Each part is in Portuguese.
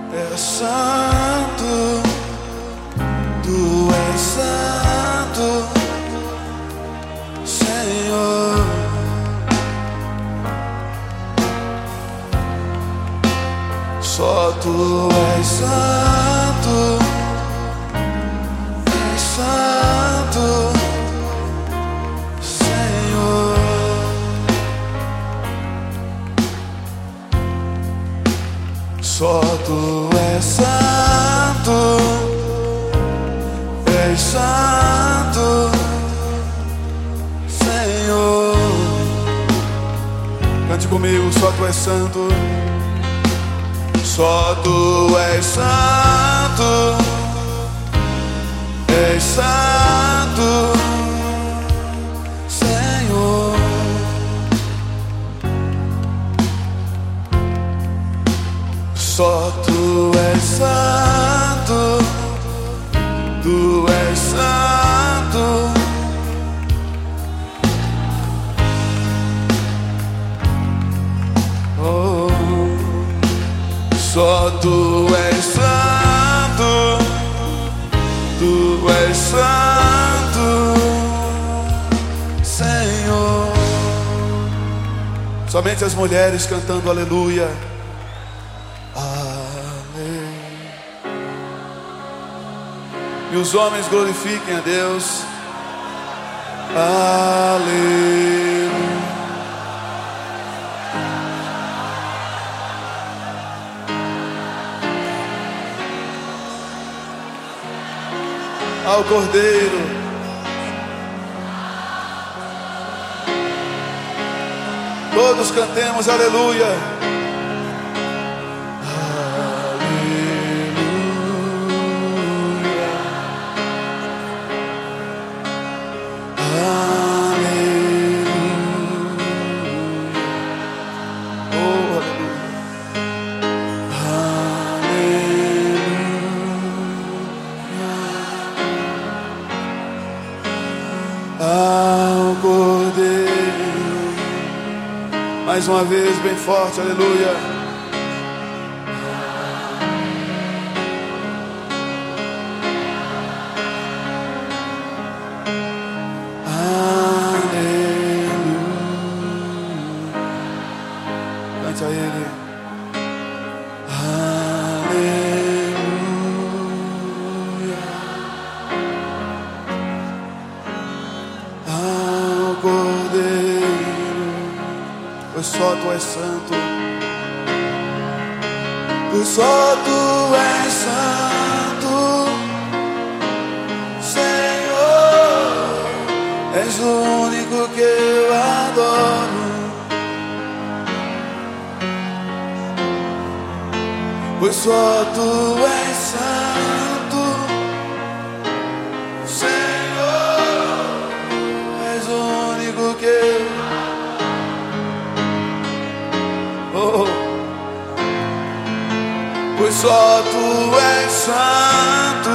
é santo, tu és santo, Senhor. Só tu és santo, Senhor. Só tu és santo, Senhor. Cante comigo, só tu és santo. Só tu és santo, Senhor. Só tu és santo, tu és santo. Oh. Só tu és santo, tu és santo, Senhor. Somente as mulheres cantando aleluia. Aleluia. E os homens glorifiquem a Deus. Aleluia. Ao Cordeiro, todos cantemos aleluia. Ao Cordeiro, mais uma vez bem forte, aleluia. Aleluia. Cante a Ele. Pois só tu és santo, pois só tu és santo, Senhor. És o único que eu adoro, pois só tu és santo, Senhor. És o único que eu pois só tu és santo,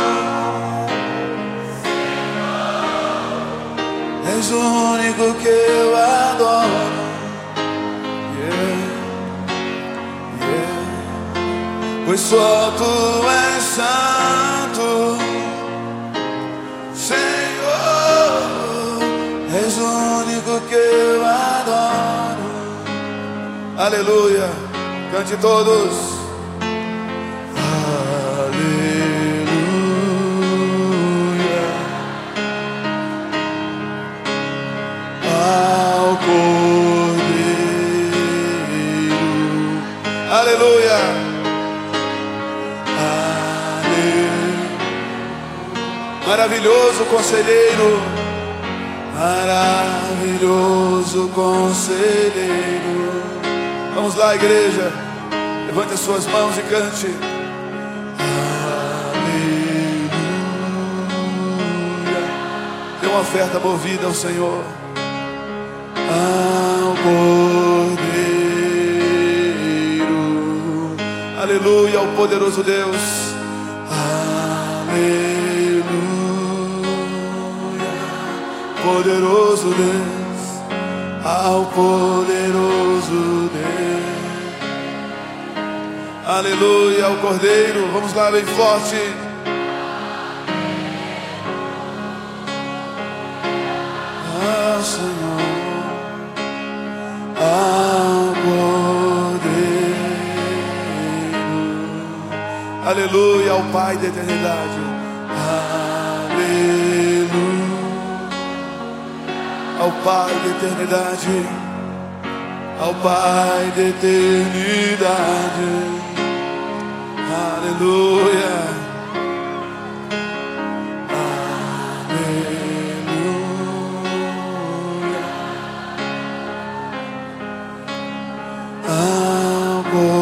és o único que eu adoro. Pois só tu és santo, Senhor. És o único que eu adoro. Aleluia. Cante todos. Aleluia. Maravilhoso conselheiro, maravilhoso conselheiro. Vamos lá, igreja, levante as suas mãos e cante. Aleluia. Dê uma oferta movida ao Senhor. Ao Cordeiro. Aleluia, ao poderoso Deus. Aleluia, poderoso Deus, ao poderoso Deus. Aleluia, ao Cordeiro. Vamos lá, bem forte. Ah, Senhor, ao Cordeiro. Aleluia, ao Pai da eternidade. Aleluia, ao Pai da eternidade. Ao Pai da eternidade. Aleluia. Aleluia. Ao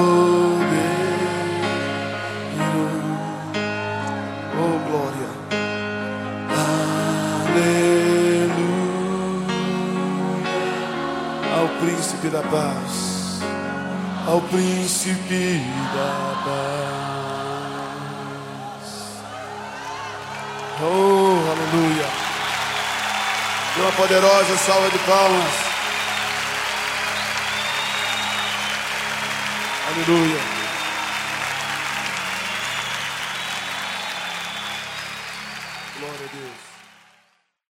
Cordeiro. Oh, glória. Aleluia. Ao Príncipe da Paz. Ao Príncipe da Paz. Oh, aleluia. Dê uma poderosa salva de palmas. Aleluia. Glória a Deus.